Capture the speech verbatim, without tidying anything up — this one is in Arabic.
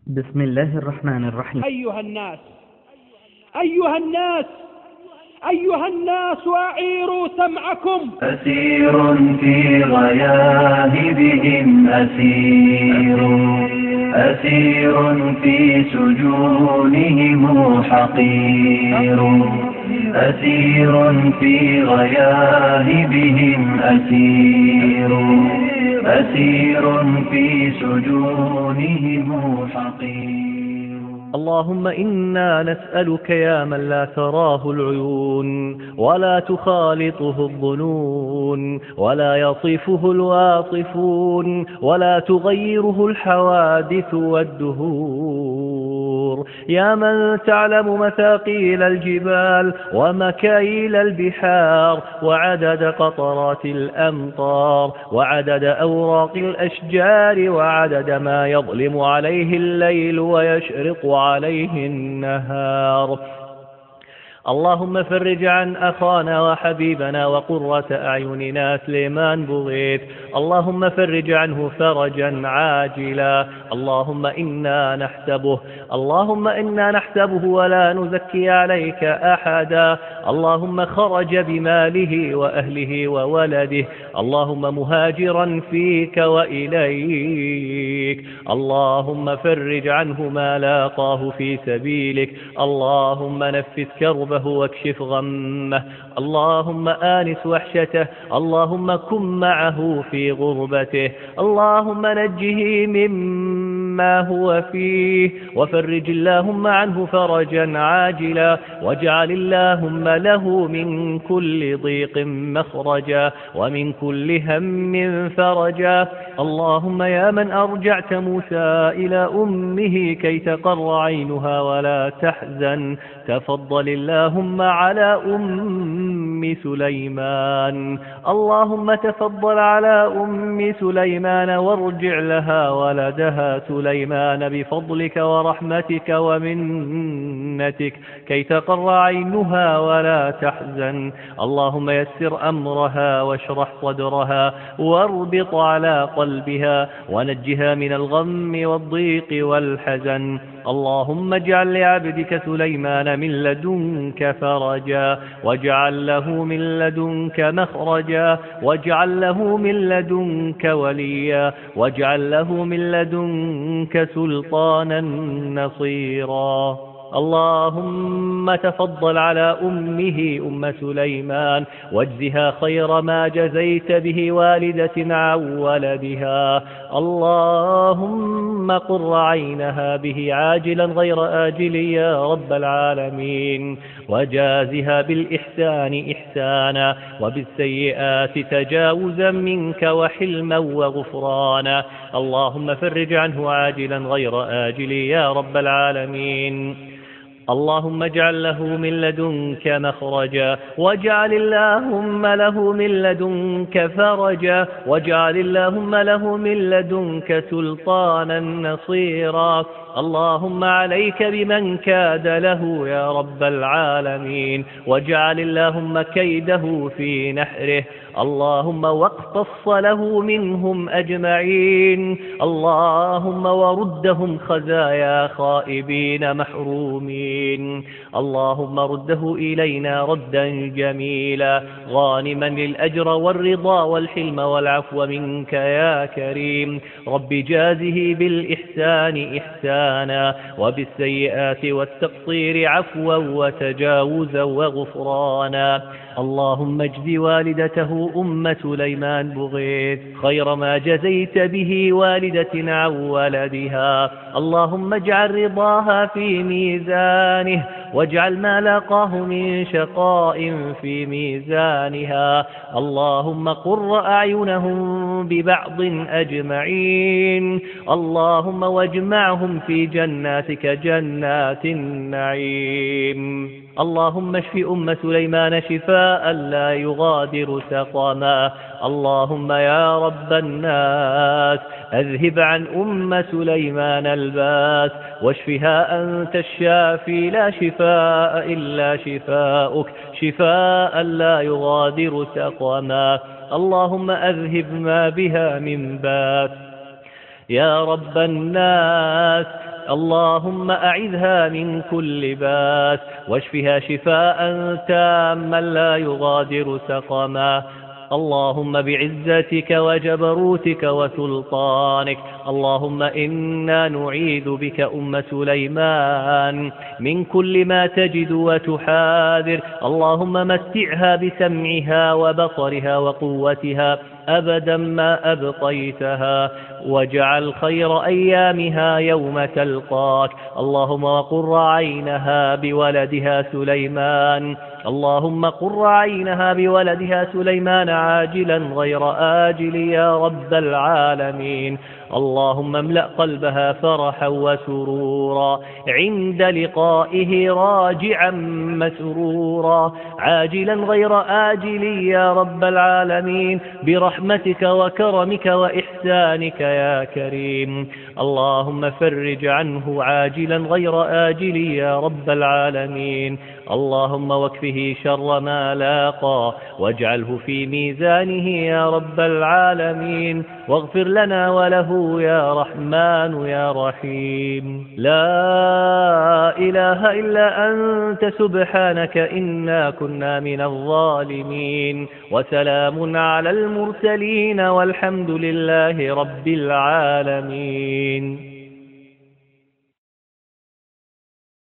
بسم الله الرحمن الرحيم. أيها الناس أيها الناس أيها الناس أعيروا سمعكم. أسير في غياهبهم أسير أسير في سجونهم حقير أسير في غياهبهم أسير أسير في سجونهم حقير. اللهم إنا نسألك يا من لا تراه العيون ولا تخالطه الظنون ولا يصفه الواصفون ولا تغيره الحوادث والدهور، يا من تعلم مثاقيل الجبال ومكاييل البحار وعدد قطرات الأمطار وعدد أوراق الأشجار وعدد ما يظلم عليه الليل ويشرق عليه النهار. اللهم فرج عن أخانا وحبيبنا وقرة أعيننا سليمان بوغيث، اللهم فرج عنه فرجا عاجلا. اللهم إنا نحسبه اللهم إنا نحسبه ولا نزكي عليك أحدا. اللهم خرج بماله وأهله وولده، اللهم مهاجرا فيك وإليك. اللهم فرج عنه ما لاقاه في سبيلك، اللهم نفس كربه واكشف غمه، اللهم آنس وحشته، اللهم كن معه في غربته، اللهم نجه مما هو فيه، وفرج اللهم عنه فرجا عاجلا، واجعل اللهم له من كل ضيق مخرجا ومن كل هم فرجا. اللهم يا من أرجعت موسى إلى أمه كي تقر عينها ولا تحزن، تفضل اللهم على أم سليمان، اللهم تفضل على أم سليمان وارجع لها ولدها سليمان بفضلك ورحمتك ومنتك كي تقر عينها ولا تحزن. اللهم يسر أمرها واشرح صدرها واربط على قلبها ونجها من الغم والضيق والحزن. اللهم اجعل لعبدك سليمان من لدنك فرجا، واجعل له من لدنك مخرجا، واجعل له من لدنك وليا، واجعل له من لدنك سلطانا نصيرا. اللهم تفضل على أمه أم سليمان واجزها خير ما جزيت به والدة عن ولدها. اللهم قر عينها به عاجلا غير آجل يا رب العالمين، وجازها بالإحسان إحسانا وبالسيئات تجاوزا منك وحلما وغفرانا. اللهم فرج عنه عاجلا غير آجل يا رب العالمين. اللهم اجعل له من لدنك مخرجا، واجعل اللهم له من لدنك فرجا، واجعل اللهم له من لدنك سلطانا نصيرا. اللهم عليك بمن كاد له يا رب العالمين، واجعل اللهم كيده في نحره. اللهم واقتص له منهم أجمعين، اللهم وردهم خزايا خائبين محرومين. اللهم رده إلينا ردا جميلا غانما للأجر والرضا والحلم والعفو منك يا كريم. رب جازه بالإحسان إحسانا وبالسيئات والتقصير عفوا وتجاوزا وغفرانا. اللهم اجز والدته أم سليمان بوغيث خير ما جزيت به والدة عن ولدها. اللهم اجعل رضاها في ميزانه، واجعل ما لاقاه من شقاء في ميزانها. اللهم قر أعينهم ببعض أجمعين، اللهم واجمعهم في جناتك جنات النعيم. اللهم اشف أم سليمان شفاء لا يغادر سقما. اللهم يا رب الناس أذهب عن أم سليمان الباس واشفها أنت الشافي، لا شفاء إلا شفاؤك، شفاء لا يغادر سقما. اللهم أذهب ما بها من باس. يا رب الناس اللهم أعذها من كل باس واشفها شفاء تاما لا يغادر سقما. اللهم بعزتك وجبروتك وسلطانك اللهم إنا نعيذ بك أم سليمان من كل ما تجد وتحاذر. اللهم متعها بسمعها وبصرها وقوتها أبدا ما أبقيتها، واجعل خير أيامها يوم تلقاك. اللهم وقر عينها بولدها سليمان اللهم قر عينها بولدها سليمان عاجلا غير آجل يا رب العالمين. اللهم املأ قلبها فرحا وسرورا عند لقائه راجعا مسرورا عاجلا غير آجل يا رب العالمين برحمتك وكرمك وإحسانك يا كريم. اللهم فرج عنه عاجلا غير آجل يا رب العالمين. اللهم واكفه شر ما لاقى واجعله في ميزانه يا رب العالمين، واغفر لنا وله يا رحمن يا رحيم. لا إله إلا أنت سبحانك إنا كنا من الظالمين. وسلام على المرسلين والحمد لله رب العالمين.